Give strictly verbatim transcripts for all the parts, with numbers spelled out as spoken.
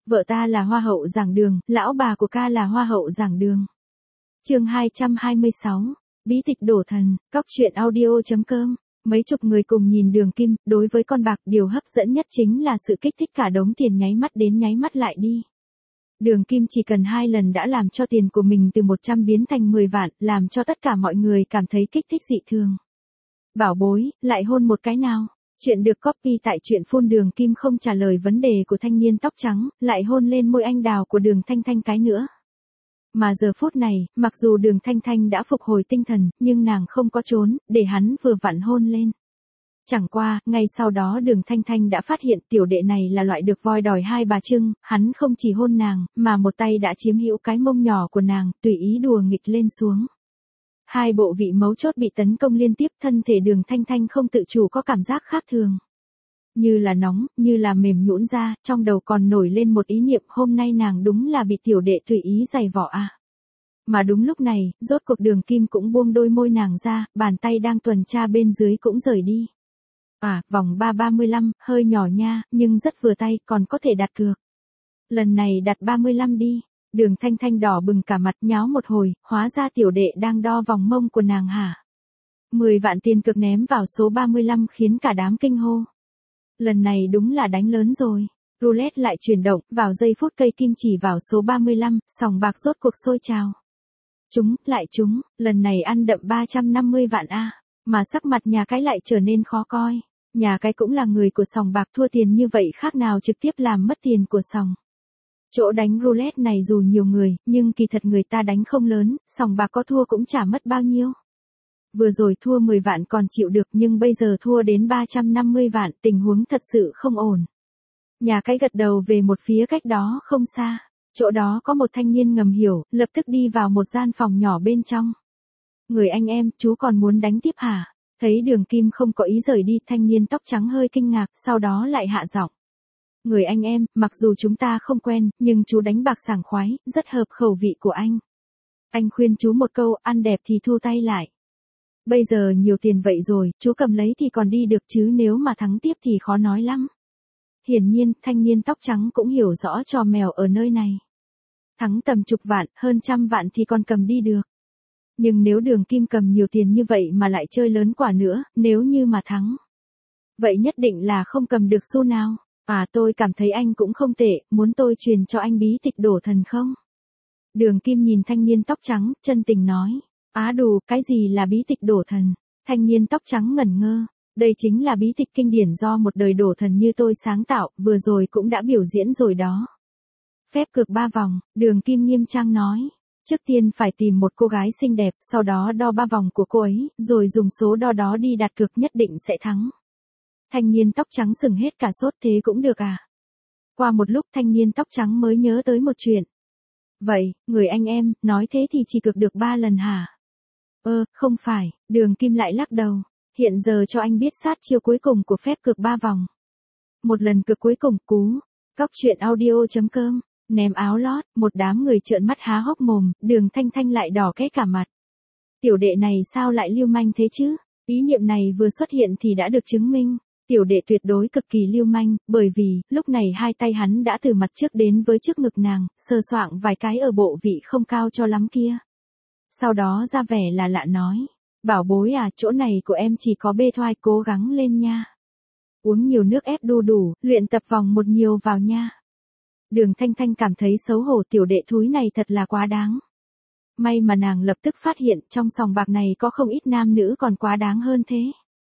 Vợ ta là hoa hậu giảng đường, lão bà của ca là hoa hậu giảng đường. Chương hai trăm hai mươi sáu, bí tịch đổ thần, cóc truyện audio chấm com. Mấy chục người cùng nhìn Đường Kim, đối với con bạc điều hấp dẫn nhất chính là sự kích thích cả đống tiền nháy mắt đến nháy mắt lại đi. Đường Kim chỉ cần hai lần đã làm cho tiền của mình từ một trăm biến thành mười vạn, làm cho tất cả mọi người cảm thấy kích thích dị thường. Bảo bối, lại hôn một cái nào. Chuyện được copy tại truyện phun. Đường Kim không trả lời vấn đề của thanh niên tóc trắng, lại hôn lên môi anh đào của Đường Thanh Thanh cái nữa. Mà giờ phút này, mặc dù Đường Thanh Thanh đã phục hồi tinh thần, nhưng nàng không có trốn, để hắn vừa vặn hôn lên. Chẳng qua, ngay sau đó Đường Thanh Thanh đã phát hiện tiểu đệ này là loại được voi đòi hai bà trưng, hắn không chỉ hôn nàng, mà một tay đã chiếm hữu cái mông nhỏ của nàng, tùy ý đùa nghịch lên xuống. Hai bộ vị mấu chốt bị tấn công liên tiếp, thân thể Đường Thanh Thanh không tự chủ có cảm giác khác thường. Như là nóng, như là mềm nhũn ra, trong đầu còn nổi lên một ý niệm hôm nay nàng đúng là bị tiểu đệ tùy ý giày vò à. Mà đúng lúc này, rốt cuộc Đường Kim cũng buông đôi môi nàng ra, bàn tay đang tuần tra bên dưới cũng rời đi. À, vòng ba ba mươi lăm, hơi nhỏ nha, nhưng rất vừa tay, còn có thể đặt cược. Lần này đặt ba mươi lăm đi. Đường Thanh Thanh đỏ bừng cả mặt nháo một hồi, hóa ra tiểu đệ đang đo vòng mông của nàng hả. mười vạn tiền cược ném vào số ba mươi lăm khiến cả đám kinh hô. Lần này đúng là đánh lớn rồi. Roulette lại chuyển động, vào giây phút cây kim chỉ vào số ba mươi lăm, sòng bạc rốt cuộc sôi trào. Chúng, lại chúng, lần này ăn đậm ba trăm năm mươi vạn a, mà sắc mặt nhà cái lại trở nên khó coi. Nhà cái cũng là người của sòng bạc, thua tiền như vậy khác nào trực tiếp làm mất tiền của sòng. Chỗ đánh roulette này dù nhiều người, nhưng kỳ thật người ta đánh không lớn, sòng bạc có thua cũng chả mất bao nhiêu. Vừa rồi thua mười vạn còn chịu được, nhưng bây giờ thua đến ba trăm năm mươi vạn, tình huống thật sự không ổn. Nhà cái gật đầu về một phía cách đó không xa. Chỗ đó có một thanh niên ngầm hiểu, lập tức đi vào một gian phòng nhỏ bên trong. Người anh em, chú còn muốn đánh tiếp hả? Thấy Đường Kim không có ý rời đi, thanh niên tóc trắng hơi kinh ngạc, sau đó lại hạ giọng. Người anh em, mặc dù chúng ta không quen, nhưng chú đánh bạc sảng khoái, rất hợp khẩu vị của anh. Anh khuyên chú một câu, ăn đẹp thì thu tay lại. Bây giờ nhiều tiền vậy rồi, chú cầm lấy thì còn đi được chứ nếu mà thắng tiếp thì khó nói lắm. Hiển nhiên, thanh niên tóc trắng cũng hiểu rõ trò mèo ở nơi này. Thắng tầm chục vạn, hơn trăm vạn thì còn cầm đi được. Nhưng nếu Đường Kim cầm nhiều tiền như vậy mà lại chơi lớn quả nữa, nếu như mà thắng. Vậy nhất định là không cầm được xu nào. À, tôi cảm thấy anh cũng không tệ, muốn tôi truyền cho anh bí tịch đổ thần không? Đường Kim nhìn thanh niên tóc trắng, chân tình nói. Á đù, cái gì là bí tịch đổ thần? Thanh niên tóc trắng ngẩn ngơ. Đây chính là bí tịch kinh điển do một đời đổ thần như tôi sáng tạo, vừa rồi cũng đã biểu diễn rồi đó. Phép cược ba vòng, Đường Kim nghiêm trang nói. Trước tiên phải tìm một cô gái xinh đẹp, sau đó đo ba vòng của cô ấy, rồi dùng số đo đó đi đặt cược, nhất định sẽ thắng. Thanh niên tóc trắng sừng hết cả sốt, thế cũng được à? Qua một lúc thanh niên tóc trắng mới nhớ tới một chuyện. Vậy, người anh em, nói thế thì chỉ cược được ba lần hả? Ơ, không phải, Đường Kim lại lắc đầu. Hiện giờ cho anh biết sát chiêu cuối cùng của phép cược ba vòng. Một lần cược cuối cùng, cú. Cóc truyện audio chấm com. Ném áo lót, một đám người trợn mắt há hốc mồm, Đường Thanh Thanh lại đỏ cái cả mặt. Tiểu đệ này sao lại lưu manh thế chứ? Ý niệm này vừa xuất hiện thì đã được chứng minh. Tiểu đệ tuyệt đối cực kỳ lưu manh, bởi vì, lúc này hai tay hắn đã từ mặt trước đến với trước ngực nàng, sờ soạng vài cái ở bộ vị không cao cho lắm kia. Sau đó ra vẻ là lạ nói. Bảo bối à, chỗ này của em chỉ có bê thoai, cố gắng lên nha. Uống nhiều nước ép đu đủ, luyện tập vòng một nhiều vào nha. Đường Thanh Thanh cảm thấy xấu hổ, tiểu đệ thúi này thật là quá đáng. May mà nàng lập tức phát hiện trong sòng bạc này có không ít nam nữ còn quá đáng hơn thế.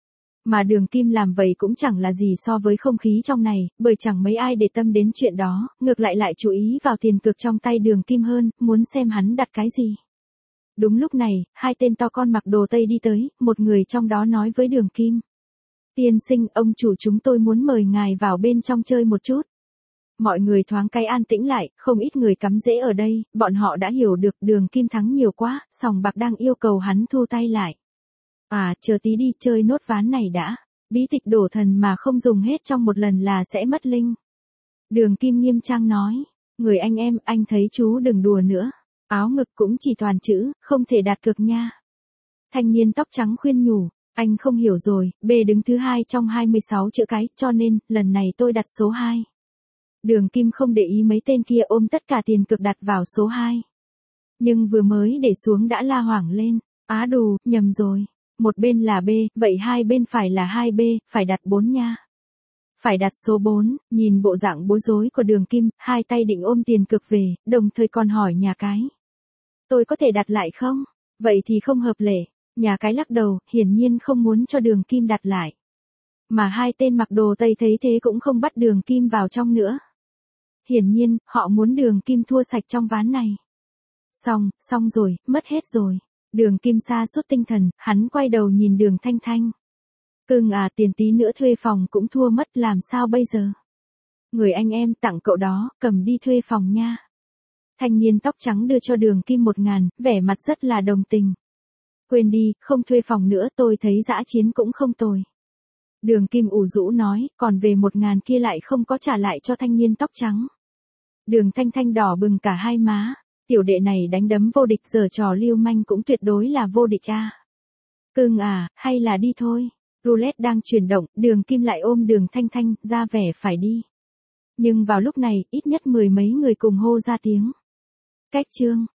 Mà Đường Kim làm vậy cũng chẳng là gì so với không khí trong này, bởi chẳng mấy ai để tâm đến chuyện đó, ngược lại lại chú ý vào tiền cược trong tay Đường Kim hơn, muốn xem hắn đặt cái gì. Đúng lúc này, hai tên to con mặc đồ Tây đi tới, một người trong đó nói với Đường Kim. Tiên sinh, ông chủ chúng tôi muốn mời ngài vào bên trong chơi một chút. Mọi người thoáng cái an tĩnh lại, không ít người cắm rễ ở đây, bọn họ đã hiểu được Đường Kim thắng nhiều quá, sòng bạc đang yêu cầu hắn thu tay lại. À, chờ tí đi, chơi nốt ván này đã. Bí tịch đổ thần mà không dùng hết trong một lần là sẽ mất linh. Đường Kim nghiêm trang nói. Người anh em, anh thấy chú đừng đùa nữa. Áo ngực cũng chỉ toàn chữ, không thể đặt cược nha. Thanh niên tóc trắng khuyên nhủ. Anh không hiểu rồi, B đứng thứ hai trong hai mươi sáu chữ cái, cho nên, lần này tôi đặt số hai. Đường Kim không để ý mấy tên kia ôm tất cả tiền cược đặt vào số hai. Nhưng vừa mới để xuống đã la hoảng lên. Á đù, nhầm rồi. Một bên là B, vậy hai bên phải là hai B, phải đặt bốn nha. Phải đặt số bốn, nhìn bộ dạng bối rối của Đường Kim, hai tay định ôm tiền cược về, đồng thời còn hỏi nhà cái. Tôi có thể đặt lại không? Vậy thì không hợp lệ. Nhà cái lắc đầu, hiển nhiên không muốn cho Đường Kim đặt lại. Mà hai tên mặc đồ Tây thấy thế cũng không bắt Đường Kim vào trong nữa. Hiển nhiên, họ muốn Đường Kim thua sạch trong ván này. Xong, xong rồi, mất hết rồi. Đường Kim sa sút tinh thần, hắn quay đầu nhìn Đường Thanh Thanh. Cưng à, tiền tí nữa thuê phòng cũng thua mất, làm sao bây giờ? Người anh em tặng cậu đó, cầm đi thuê phòng nha. Thanh niên tóc trắng đưa cho Đường Kim một ngàn, vẻ mặt rất là đồng tình. Quên đi, không thuê phòng nữa, tôi thấy dã chiến cũng không tồi. Đường Kim ủ rũ nói, còn về một ngàn kia lại không có trả lại cho thanh niên tóc trắng. Đường Thanh Thanh đỏ bừng cả hai má. Tiểu đệ này đánh đấm vô địch, giở trò lưu manh cũng tuyệt đối là vô địch a. Cưng à, hay là đi thôi. Roulette đang chuyển động, Đường Kim lại ôm Đường Thanh Thanh, ra vẻ phải đi. Nhưng vào lúc này, ít nhất mười mấy người cùng hô ra tiếng. Cách chương.